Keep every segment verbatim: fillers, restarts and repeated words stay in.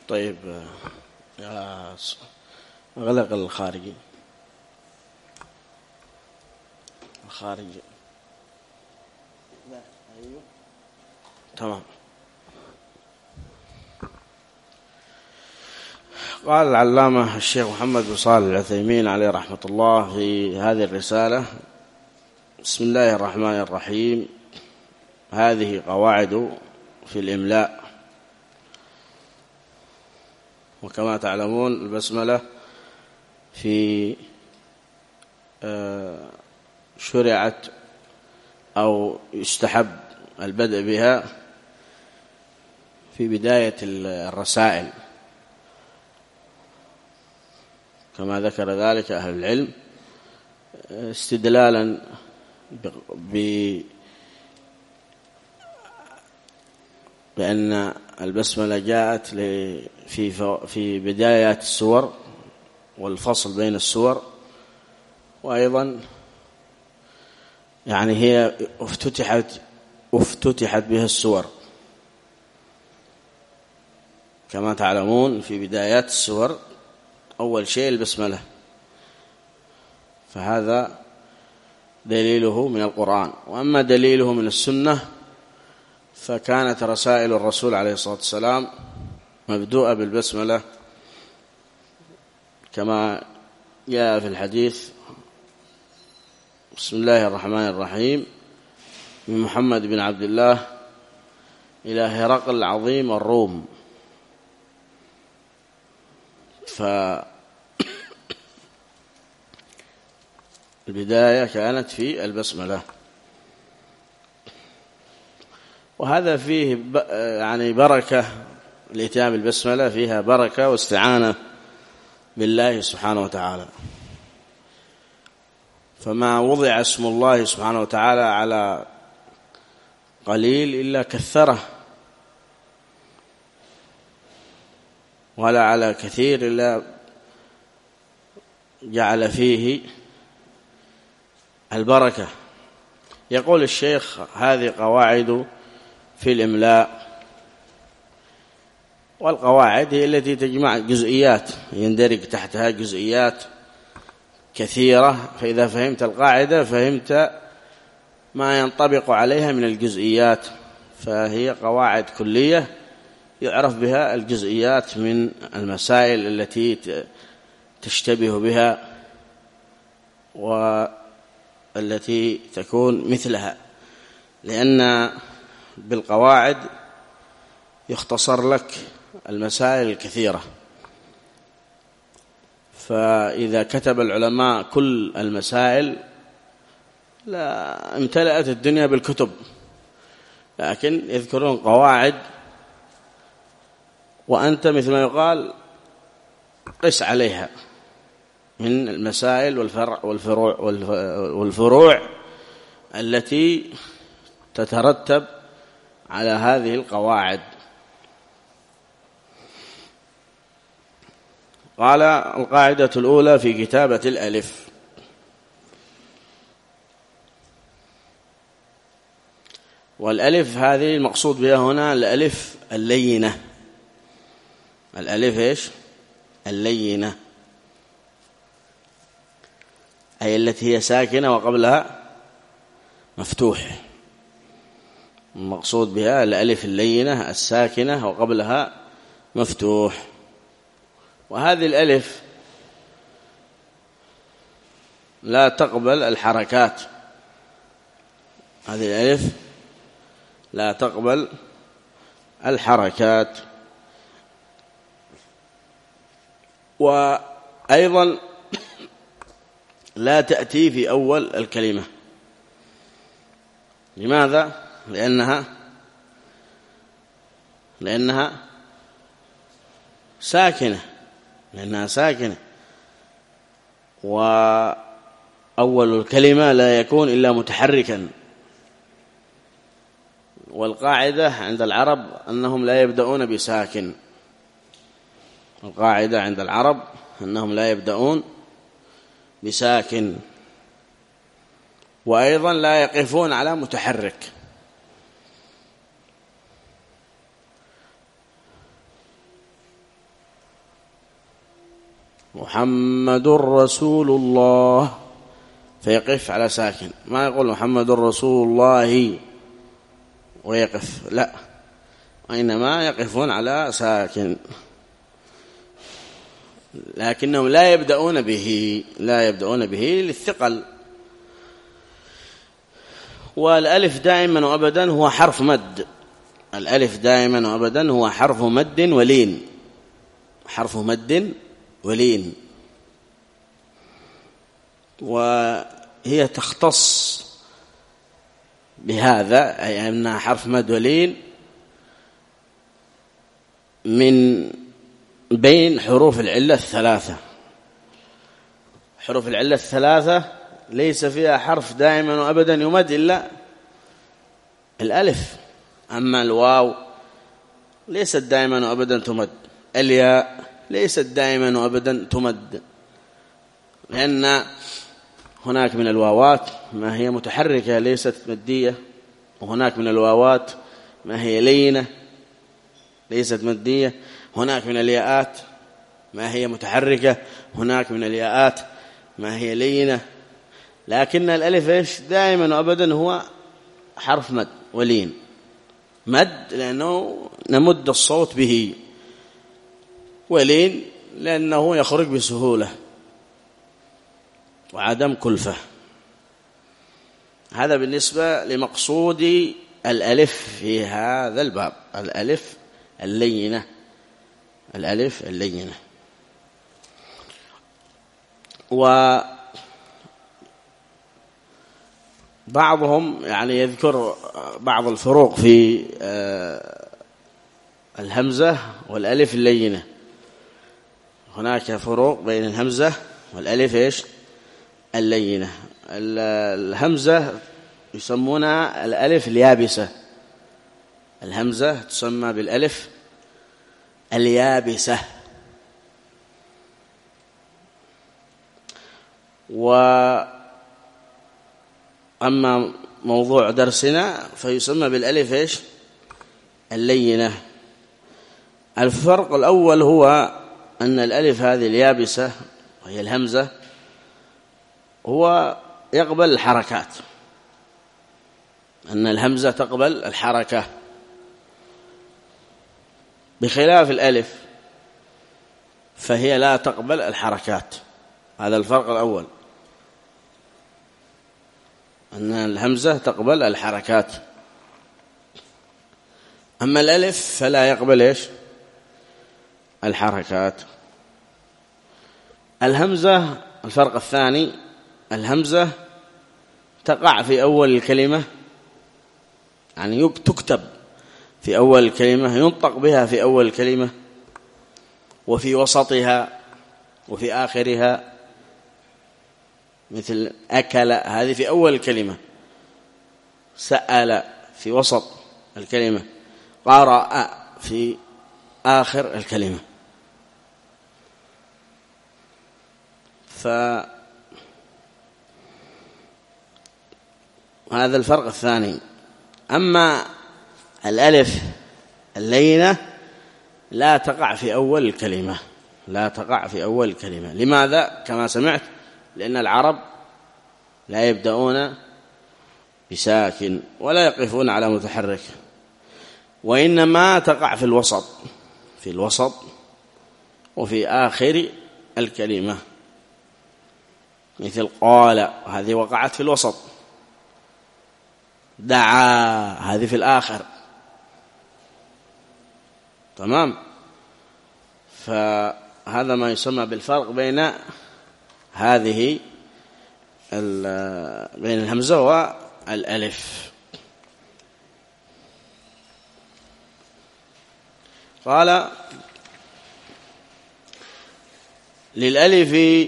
طيب يا أغلق الخارجي الخارجي أيوه تمام. قال العلامة الشيخ محمد بن صالح العثيمين عليه رحمة الله في هذه الرسالة: بسم الله الرحمن الرحيم. هذه قواعد في الإملاء. وكما تعلمون البسملة في شرعت أو يستحب البدء بها في بداية الرسائل كما ذكر ذلك أهل العلم، استدلالا بأن البسملة جاءت في في بدايات السور والفصل بين السور، وأيضا يعني هي افتتحت افتتحت بها السور كما تعلمون. في بدايات السور أول شيء البسملة، فهذا دليله من القرآن. وأما دليله من السنة فكانت رسائل الرسول عليه الصلاة والسلام مبدوءة بالبسملة كما جاء في الحديث: بسم الله الرحمن الرحيم، من محمد بن عبد الله إلى هرقل العظيم الروم. فالبداية كانت في البسملة، وهذا فيه يعني بركة. الاتيان بالبسملة فيها بركة واستعانة بالله سبحانه وتعالى، فما وضع اسم الله سبحانه وتعالى على قليل إلا كثره، ولا على كثير إلا جعل فيه البركة. يقول الشيخ: هذه قواعد في الإملاء. والقواعد هي التي تجمع جزئيات، يندرج تحتها جزئيات كثيرة، فإذا فهمت القاعدة فهمت ما ينطبق عليها من الجزئيات، فهي قواعد كلية يعرف بها الجزئيات من المسائل التي تشتبه بها والتي تكون مثلها، لأن بالقواعد يختصر لك المسائل الكثيرة. فإذا كتب العلماء كل المسائل لا امتلأت الدنيا بالكتب، لكن يذكرون قواعد، وأنت مثل ما يقال قس عليها من المسائل والفرع والفروع والفروع التي تترتب على هذه القواعد. قال: القاعدة الأولى في كتابة الألف. والألف هذه المقصود بها هنا الألف اللينة. الألف إيش؟ اللينة، أي التي هي ساكنة وقبلها مفتوح. المقصود بها الألف اللينة الساكنة وقبلها مفتوح. وهذه الألف لا تقبل الحركات، هذه الألف لا تقبل الحركات. وأيضا لا تأتي في أول الكلمة. لماذا؟ لأنها لأنها ساكنة لأنها ساكنة وأول الكلمة لا يكون إلا متحركا. والقاعدة عند العرب أنهم لا يبدأون بساكن. القاعدة عند العرب أنهم لا يبدأون بساكن، وأيضا لا يقفون على متحرك. محمد رسول الله فيقف على ساكن، ما يقول محمد رسول الله ويقف، لا، وإنما يقفون على ساكن، لكنهم لا يبدأون به لا يبدأون به للثقل. والألف دائما وأبدا هو حرف مد، الألف دائما وأبدا هو حرف مد ولين، حرف مد ولين، وهي تختص بهذا، أي أنها حرف مد ولين من بين حروف العلة الثلاثة. حروف العلة الثلاثة ليس فيها حرف دائما وأبدا يمد إلا الألف، أما الواو ليست دائما وأبدا تمد، الياء ليست دائما وأبدا تمد، لأن هناك من الواوات ما هي متحركة ليست مدية، وهناك من الواوات ما هي لينة ليست مدية، هناك من الياءات ما هي متحركة، هناك من الياءات ما هي لينة، لكن الألف إيش دائما وأبدا هو حرف مد ولين، مد لأنه نمد الصوت به، ولين لأنه يخرج بسهولة وعدم كلفة. هذا بالنسبة لمقصود الألف في هذا الباب، الألف اللينة، الألف اللينة. وبعضهم يعني يذكر بعض الفروق في الهمزة والألف اللينة، هناك فروق بين الهمزة والألف إيش اللينة. الهمزة يسمونها الألف اليابسة، الهمزة تسمى بالألف اليابسة. وأما موضوع درسنا فيسمى بالألف إيش اللينة. الفرق الأول هو أن الألف هذه اليابسة وهي الهمزة هو يقبل الحركات، أن الهمزة تقبل الحركة بخلاف الألف فهي لا تقبل الحركات. هذا الفرق الأول، أن الهمزة تقبل الحركات، أما الألف فلا يقبل إيش الحركات. الهمزة الفرق الثاني، الهمزة تقع في أول الكلمة، يعني تكتب في أول الكلمة، ينطق بها في أول الكلمة وفي وسطها وفي آخرها، مثل أكل هذه في أول الكلمة، سأل في وسط الكلمة، قرأ في آخر الكلمة. فهذا الفرق الثاني. أما الألف اللينة لا تقع في أول الكلمة، لا تقع في أول الكلمة. لماذا؟ كما سمعت، لأن العرب لا يبدأون بساكن ولا يقفون على متحرك، وإنما تقع في الوسط، في الوسط وفي آخر الكلمة، مثل قال هذه وقعت في الوسط، دعا هذه في الآخر، تمام. فهذا ما يسمى بالفرق بين هذه بين الهمزة والألف. قال للألف،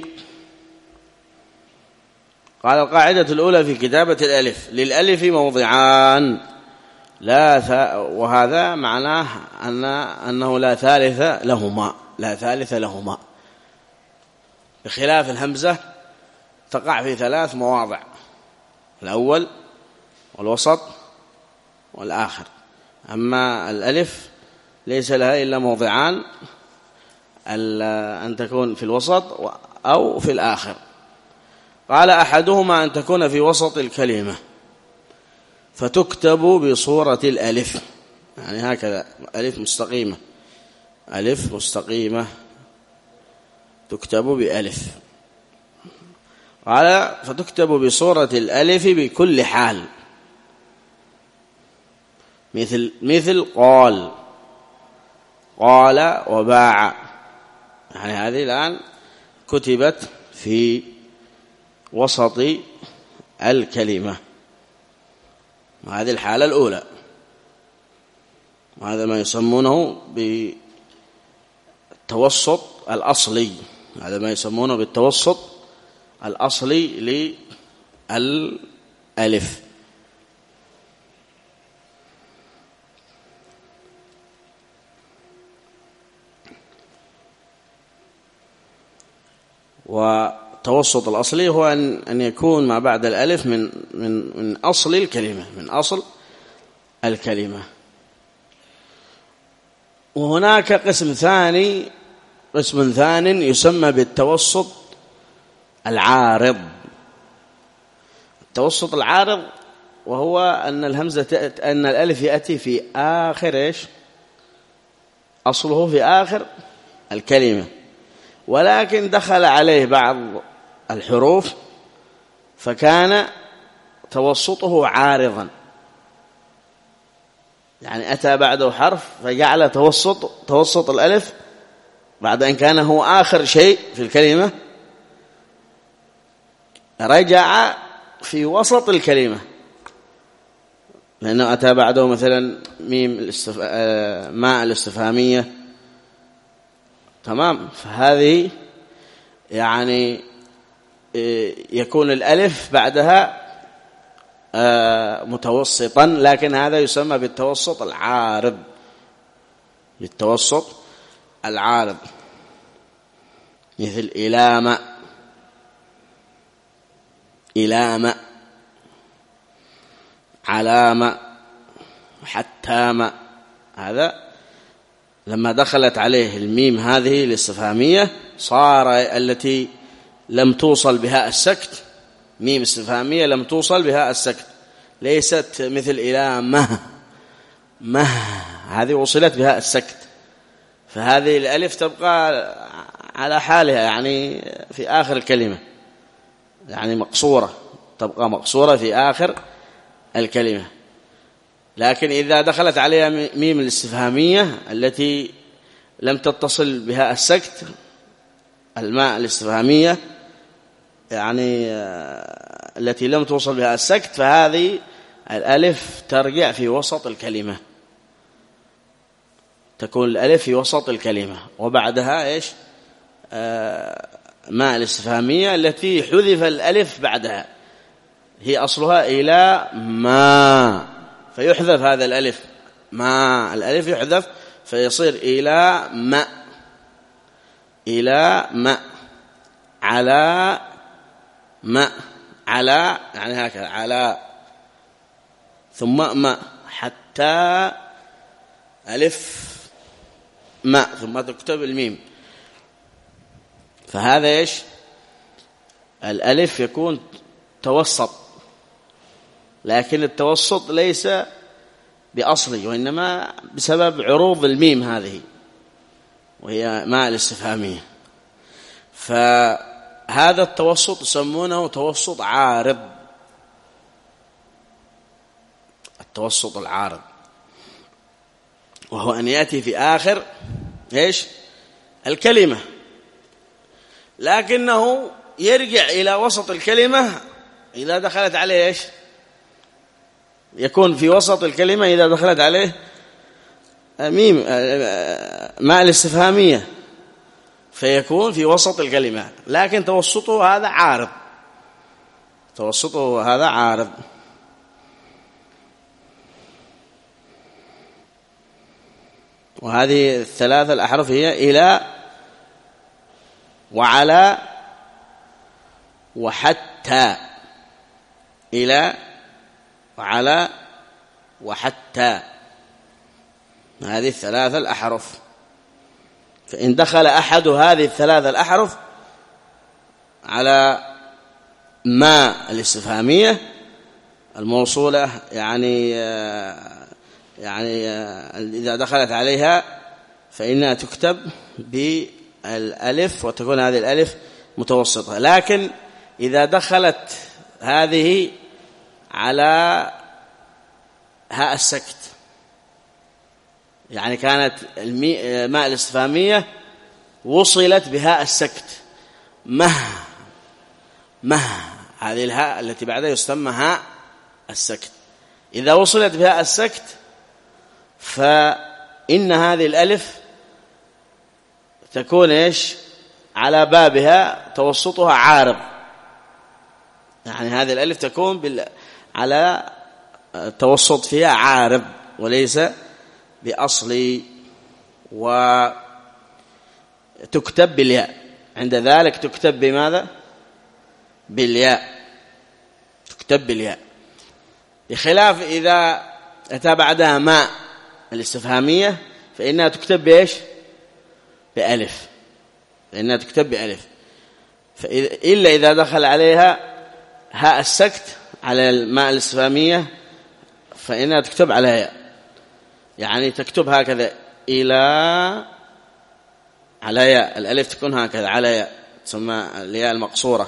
قال القاعدة الأولى في كتابة الألف للألف موضعان لا ث... وهذا معناه أن أنه لا ثالث لهما، لا ثالث لهما، بخلاف الهمزة تقع في ثلاث مواضع، الأول والوسط والآخر. أما الألف ليس لها إلا موضعان، أن تكون في الوسط أو في الآخر. قال أحدهما أن تكون في وسط الكلمة فتكتب بصورة الألف، يعني هكذا ألف مستقيمة، ألف مستقيمة تكتب بألف. قال فتكتب بصورة الألف بكل حال، مثل مثل قال قال وباع، يعني هذه الآن كتبت في وسط الكلمة، وهذه الحالة الأولى، وهذا ما يسمونه بالتوسط الأصلي، هذا ما يسمونه بالتوسط الأصلي للألف. والتوسط الأصلي هو أن أن يكون ما بعد الألف من من من أصل الكلمة، من أصل الكلمة. وهناك قسم ثاني، قسم ثاني يسمى بالتوسط العارض. التوسط العارض وهو أن الهمزة أن الألف يأتي في آخر إيش؟ أصله في آخر الكلمة، ولكن دخل عليه بعض الحروف فكان توسطه عارضا، يعني أتى بعده حرف فجعل توسط توسط الألف بعد أن كان هو آخر شيء في الكلمة رجع في وسط الكلمة، لأنه أتى بعده مثلا ميم الاستف... ماء الاستفهامية، تمام. فهذه يعني يكون الألف بعدها متوسطا، لكن هذا يسمى بالتوسط العارض، بالتوسط العارض، مثل إلام إلام علام حتام. هذا لما دخلت عليه الميم هذه الاستفهامية صار التي لم توصل بها السكت، ميم استفهامية لم توصل بها السكت، ليست مثل إلى مه مه هذه وصلت بها السكت، فهذه الألف تبقى على حالها، يعني في آخر الكلمة، يعني مقصورة، تبقى مقصورة في آخر الكلمة. لكن إذا دخلت عليها ميم الاستفهامية التي لم تتصل بها السكت، الماء الاستفهامية يعني التي لم توصل بها السكت، فهذه الألف ترجع في وسط الكلمة، تكون الألف في وسط الكلمة، وبعدها إيش؟ آه ماء الاستفهامية التي حذف الألف بعدها، هي أصلها إلى ما، فيحذف هذا الألف، ما الألف يحذف فيصير إلى ما، إلى ما على ما، على يعني هكذا على، ثم ما حتى ألف ما، ثم تكتب الميم. فهذا إيش؟ الألف يكون توسط، لكن التوسط ليس بأصلي، وإنما بسبب عروض الميم هذه وهي ماء الاستفهامية. فهذا التوسط يسمونه توسط عارض، التوسط العارض، وهو أن يأتي في آخر إيش؟ الكلمة، لكنه يرجع إلى وسط الكلمة إذا دخلت عليه إيش؟ يكون في وسط الكلمة إذا دخلت عليه ميم ماء الاستفهامية، فيكون في وسط الكلمة، لكن توسطه هذا عارض، توسطه هذا عارض. وهذه الثلاثة الأحرف هي إلى وعلى وحتى، إلى وعلى وحتى، هذه الثلاثة الأحرف. فإن دخل أحد هذه الثلاثة الأحرف على ما الاستفهامية الموصولة، يعني يعني إذا دخلت عليها فإنها تكتب بالألف وتكون هذه الألف متوسطة. لكن إذا دخلت هذه على هاء السكت، يعني كانت الماء الاستفهامية وصلت بهاء السكت، مه مه، هذه الهاء التي بعدها يسمى هاء السكت، إذا وصلت بهاء السكت فإن هذه الألف تكون إيش على بابها توسطها عارض، يعني هذه الألف تكون بال... على التوسط فيها عارض وليس بأصلي، وتكتب بالياء. عند ذلك تكتب بماذا؟ بالياء، تكتب بالياء، بخلاف إذا أتى بعدها ماء الاستفهامية فإنها تكتب بإيش؟ بألف، فإنها تكتب بألف. فإذا إلا إذا دخل عليها هاء السكت على الماء الاستفهامية فإنها تكتب على ياء، يعني تكتب هكذا إلى على ياء، الألف تكون هكذا على ياء، تسمى الياء المقصورة،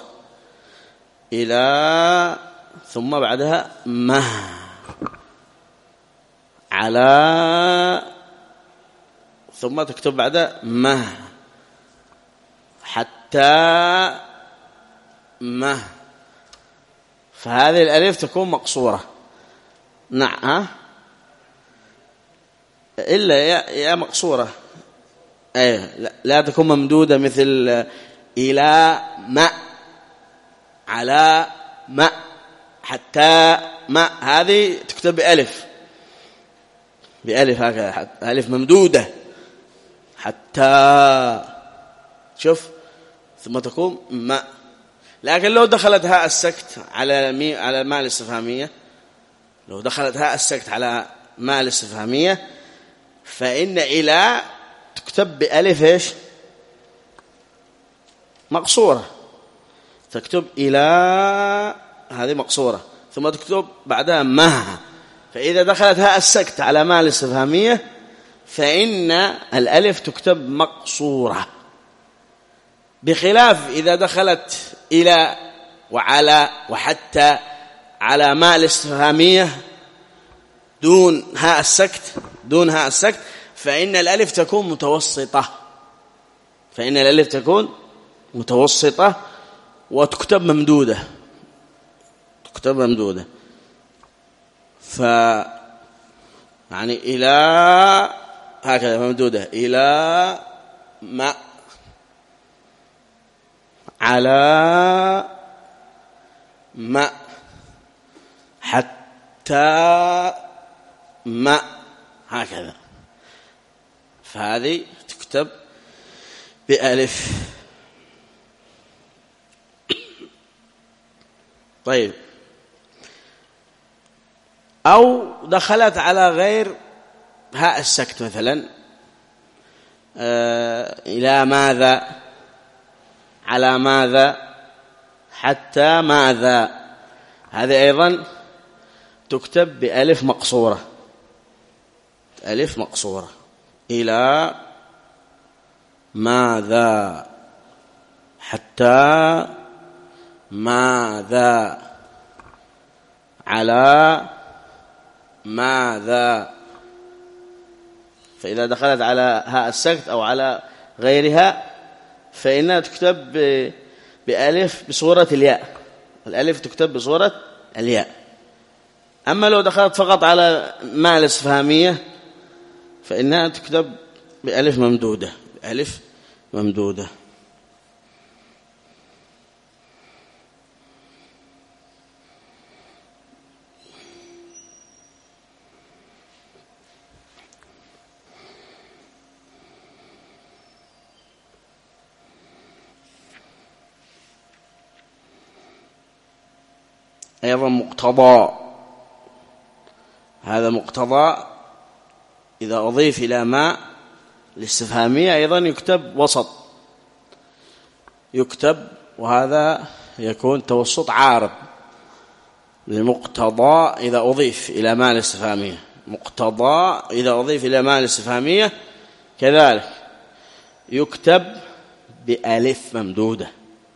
إلى ثم بعدها ما، على ثم تكتب بعدها ما، حتى ما، فهذه الألف تكون مقصورة. نعم، إلا يا, يا مقصورة، أيه لا, لا تكون ممدودة مثل إلى ما، على ما، حتى ما، هذه تكتب بألف، بألف هكذا، ألف ممدودة حتى، شوف، ثم تكون ما. لكن لو دخلت هاء السكت على مي على ما الاستفهامية، لو دخلت هاء السكت على ما الاستفهامية فإن إلى تكتب بألف إيش؟ مقصورة، تكتب إلى هذه مقصورة، ثم تكتب بعدها ما. فإذا دخلت هاء السكت على ما الاستفهامية فإن الألف تكتب مقصورة، بخلاف إذا دخلت إلى وعلى وحتى على ما الاستفهامية دون هاء السكت، دون هاء السكت فإن الألف تكون متوسطة، فإن الألف تكون متوسطة وتكتب ممدودة، تكتب ممدودة. ف يعني إلى هكذا ممدودة، إلى ما، على ما، حتى ما، هكذا، فهذه تكتب بألف. طيب، أو دخلت على غير هاء السكت مثلا، آه إلى ماذا، على ماذا، حتى ماذا، هذه أيضا تكتب بألف مقصورة، ألف مقصورة، إلى ماذا، حتى ماذا، على ماذا. فإذا دخلت على هاء السكت أو على غيرها فإنها تكتب بألف بصورة الياء، الألف تكتب بصورة الياء. أما لو دخلت فقط على ما الاستفهامية فإنها تكتب بألف ممدودة، بألف ممدودة. أيضا مقتضى، هذا مقتضى إذا أضيف إلى ما الاستفهامية أيضا يكتب وسط، يكتب، وهذا يكون توسط عارض لمقتضى إذا أضيف إلى ما الاستفهامية، مقتضى إذا أضيف إلى ما الاستفهامية كذلك يكتب بألف ممدودة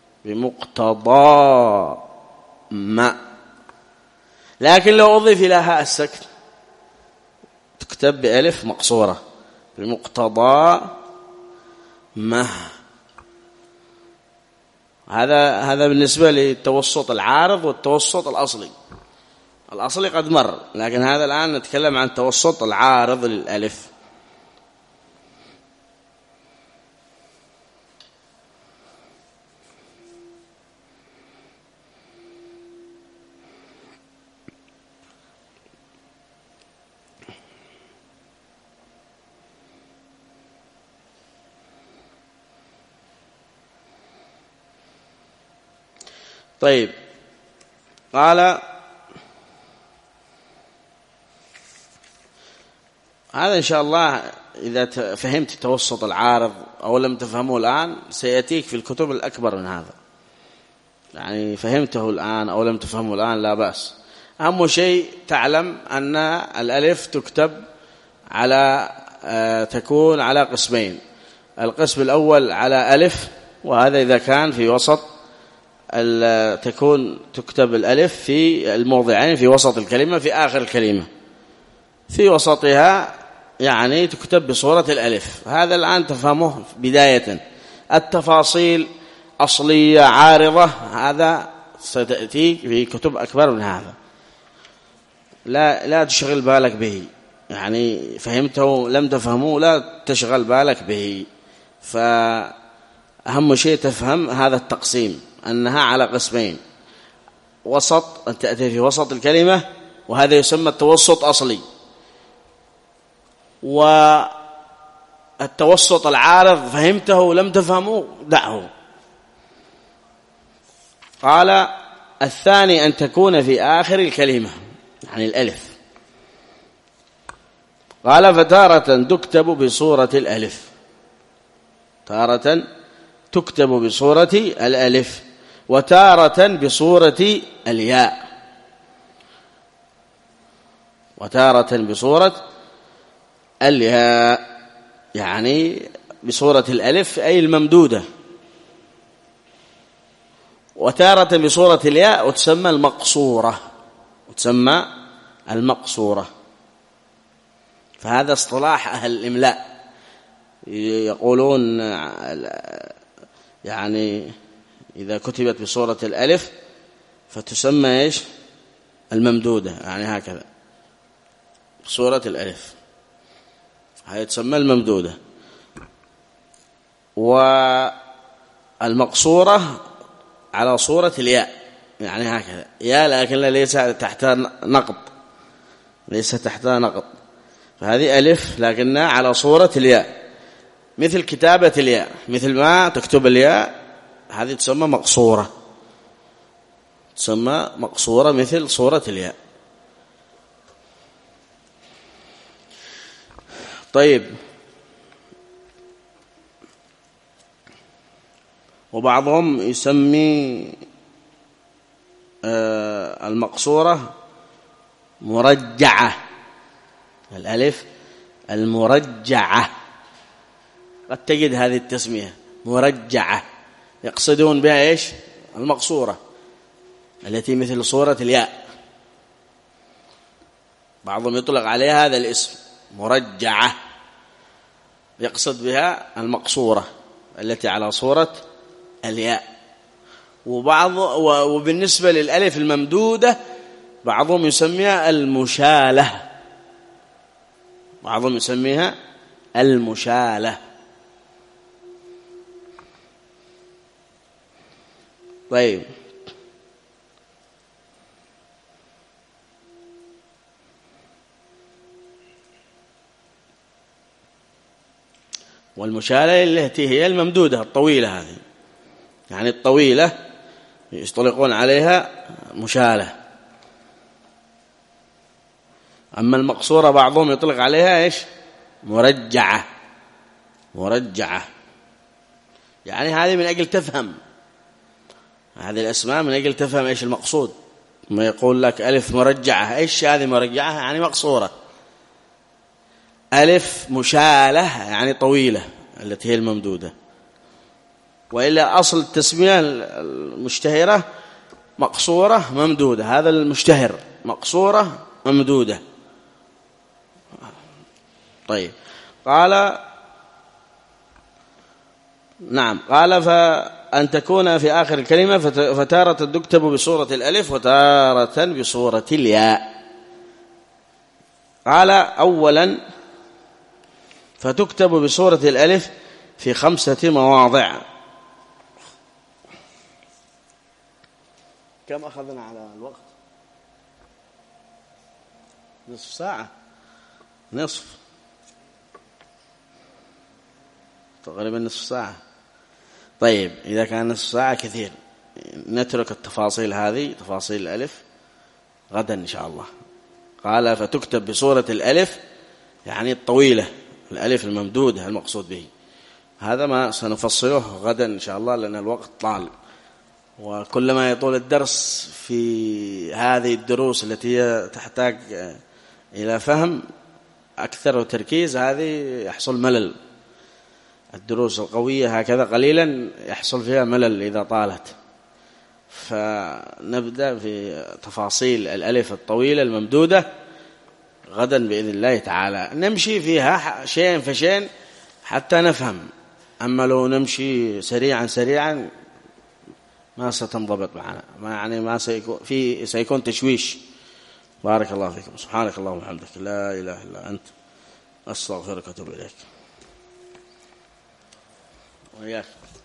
بمقتضى ما. لكن لو أضيف إلى هاء السكت تكتب بألف مقصورة بمقتضى ما. هذا هذا بالنسبة للتوسط العارض والتوسط الأصلي. الأصلي قد مر، لكن هذا الآن نتكلم عن التوسط العارض للألف. طيب، قال هذا إن شاء الله إذا فهمت التوسط العارض أو لم تفهمه الآن سيأتيك في الكتب الأكبر من هذا، يعني فهمته الآن أو لم تفهمه الآن لا بأس. أهم شيء تعلم أن الألف تكتب على تكون على قسمين. القسم الأول على ألف، وهذا إذا كان في وسط تكون تكتب الألف في الموضعين في وسط الكلمة في آخر الكلمة، في وسطها يعني تكتب بصورة الألف. هذا الآن تفهمه بداية. التفاصيل أصلية عارضة هذا ستأتي في كتب أكبر من هذا، لا لا تشغل بالك به، يعني فهمته لم تفهمه لا تشغل بالك به. فأهم شيء تفهم هذا التقسيم، أنها على قسمين، وسط أن تأتي في وسط الكلمة، وهذا يسمى التوسط أصلي. والتوسط العارض فهمته لم تفهمه دعه. قال الثاني أن تكون في آخر الكلمة، يعني الألف. قال فتارة تكتب بصورة الألف، تارة تكتب بصورة الألف، وتارة بصورة الياء، وتارة بصورة الياء، يعني بصورة الألف أي الممدودة، وتارة بصورة الياء وتسمى المقصورة، وتسمى المقصورة. فهذا اصطلاح أهل الإملاء، يقولون يعني إذا كتبت بصورة الألف فتسمى إيش؟ الممدودة، يعني هكذا بصورة الألف هي تسمى الممدودة. والمقصورة على صورة الياء، يعني هكذا ياء لكن ليس تحتها نقط، ليس تحتها نقط، فهذه ألف لكنها على صورة الياء، مثل كتابة الياء، مثل ما تكتب الياء هذه تسمى مقصورة، تسمى مقصورة مثل صورة الياء. طيب، وبعضهم يسمي المقصورة مرجعة، الألف المرجعة، قد تجد هذه التسمية مرجعة، يقصدون بها إيش؟ المقصورة التي مثل صورة الياء، بعضهم يطلق عليها هذا الاسم مرجعة، يقصد بها المقصورة التي على صورة الياء. وبعض وبالنسبة للألف الممدودة بعضهم يسميها المشالة، بعضهم يسميها المشالة. طيب، والمشالة التي هي الممدودة الطويلة، هذه يعني الطويلة يطلقون عليها مشالة. أما المقصورة بعضهم يطلق عليها إيش؟ مرجعة، مرجعة، يعني هذه من أجل تفهم هذه الأسماء، من أجل تفهم إيش المقصود. ما يقول لك ألف مرجعة، إيش هذه مرجعة؟ يعني مقصورة. ألف مشالة يعني طويلة التي هي الممدودة، وإلا أصل التسمية المشتهرة مقصورة ممدودة، هذا المشتهر مقصورة ممدودة. طيب قال نعم قال فأن تكون في آخر الكلمة فتارة تكتب بصورة الألف وتارة بصورة الياء. قال أولا فتكتب بصورة الألف في خمسة مواضع. كم أخذنا على الوقت؟ نصف ساعة، نصف تقريبا نصف ساعة. طيب إذا كان نصف ساعة كثير، نترك التفاصيل هذه تفاصيل الألف غدا إن شاء الله. قال فتكتب بصورة الألف يعني الطويلة، الألف الممدودة المقصود به، هذا ما سنفصله غدا إن شاء الله لأن الوقت طال، وكلما يطول الدرس في هذه الدروس التي تحتاج إلى فهم أكثر وتركيز هذه يحصل ملل. الدروس القوية هكذا قليلا يحصل فيها ملل إذا طالت. فنبدأ في تفاصيل الألف الطويلة الممدودة غدا بإذن الله تعالى، نمشي فيها شيئا فشيئا حتى نفهم. أما لو نمشي سريعا سريعا ما ستنضبط معنا، ما يعني ما سيكون في سيكون تشويش. بارك الله فيكم. سبحانك اللهم وبحمدك لا إله إلا أنت أستغفرك وأتوب إليك. وإياك.